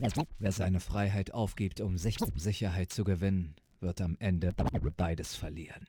Wer seine Freiheit aufgibt, um Sicherheit zu gewinnen, wird am Ende beides verlieren.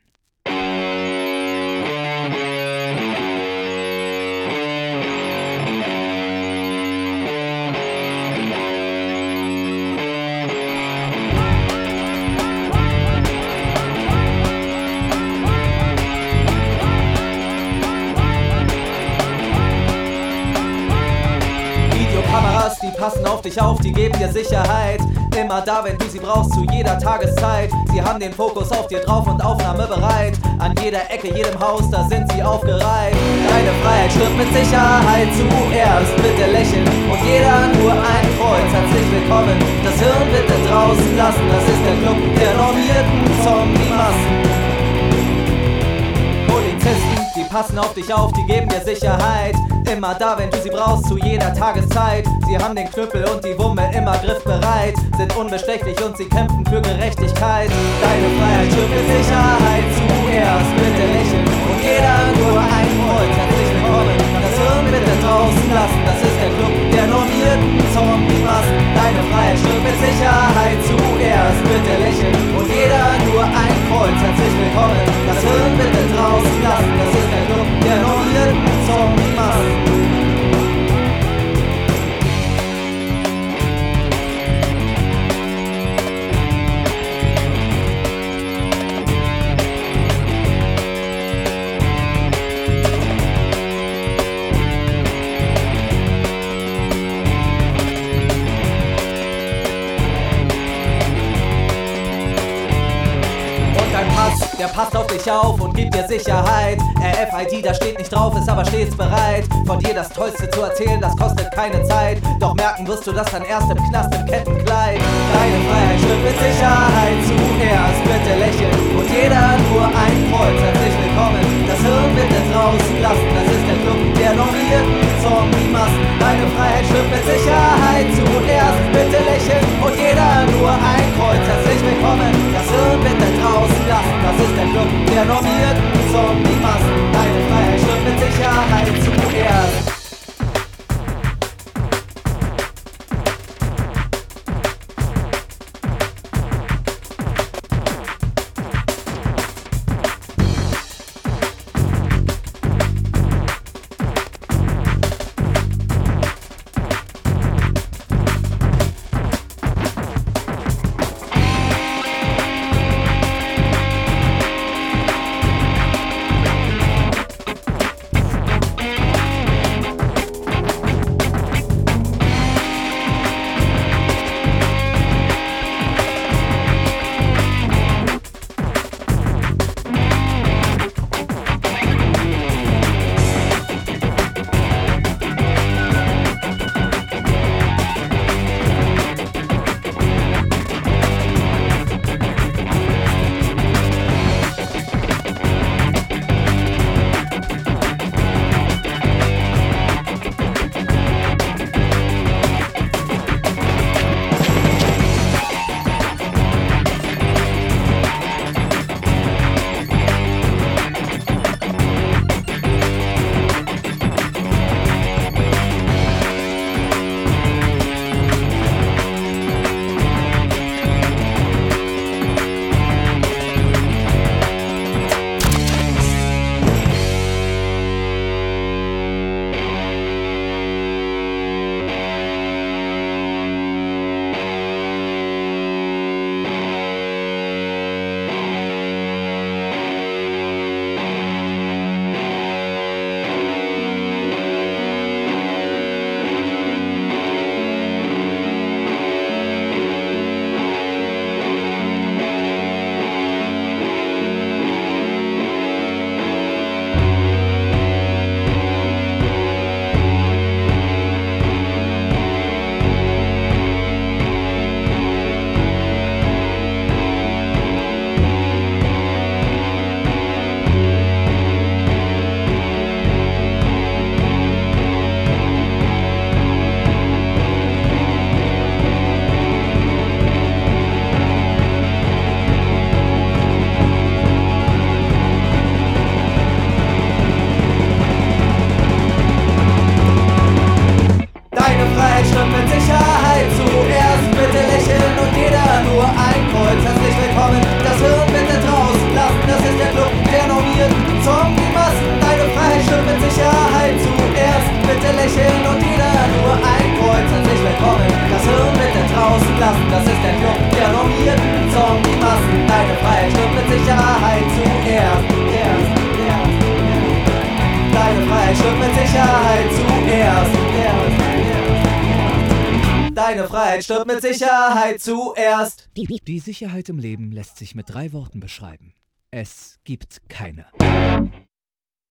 Kameras, die passen auf dich auf, die geben dir Sicherheit. Immer da, wenn du sie brauchst, zu jeder Tageszeit. Sie haben den Fokus auf dir drauf und aufnahmebereit. An jeder Ecke, jedem Haus, da sind sie aufgereiht. Deine Freiheit stirbt mit Sicherheit zuerst. Bitte lächeln und jeder nur ein Kreuz. Herzlich willkommen, das Hirn bitte draußen lassen. Das ist der Club der normierten Zombie-Massen. Polizisten, die passen auf dich auf, die geben dir Sicherheit. Immer da, wenn du sie brauchst, zu jeder Tageszeit. Sie haben den Knüppel und die Wumme immer griffbereit. Sind unbestechlich und sie kämpfen für Gerechtigkeit. Deine Freiheit stirbt mit Sicherheit zuerst. Bitte lächeln und jeder nur ein Kreuz. Herzlich willkommen, das Hirn bitte draußen lassen. Das ist der Club der normierten Zombie-Massen. Deine Freiheit stirbt mit Sicherheit zuerst. Bitte lächeln und jeder nur ein Kreuz. Herzlich willkommen, das Hirn bitte draußen lassen. Das ist der Club der normierten Zombie-Massen. Der passt auf dich auf und gibt dir Sicherheit. RFID, da steht nicht drauf, ist aber stets bereit. Von dir das Tollste zu erzählen, das kostet keine Zeit. Doch merken wirst du das dann erst im Knast im Kettenkleid. Deine Freiheit stirbt mit Sicherheit zuerst. Bitte lächeln und jeder nur ein Kreuz. Herzlich willkommen, das Hirn bitte draußen lassen. Das ist der Club der normierten Zombie-Massen. Deine Freiheit stirbt mit Sicherheit zuerst. Bitte lächeln und jeder nur ein Kreuz. Herzlich willkommen, das Hirn bitte draußen lassen. Das ist der Club der normierten Zombie-Massen. Deine Freiheit stirbt mit Sicherheit zuerst. lächeln und jeder nur ein Kreuz. Herzlich willkommen, das Hirn bitte draußen lassen. Das ist der Club der normierten Zombie-Massen. Deine Freiheit stirbt mit Sicherheit zuerst. Deine Freiheit stirbt mit Sicherheit zuerst. Deine Freiheit stirbt mit Sicherheit zuerst. Die Sicherheit im Leben lässt sich mit 3 Worten beschreiben. Es gibt keine.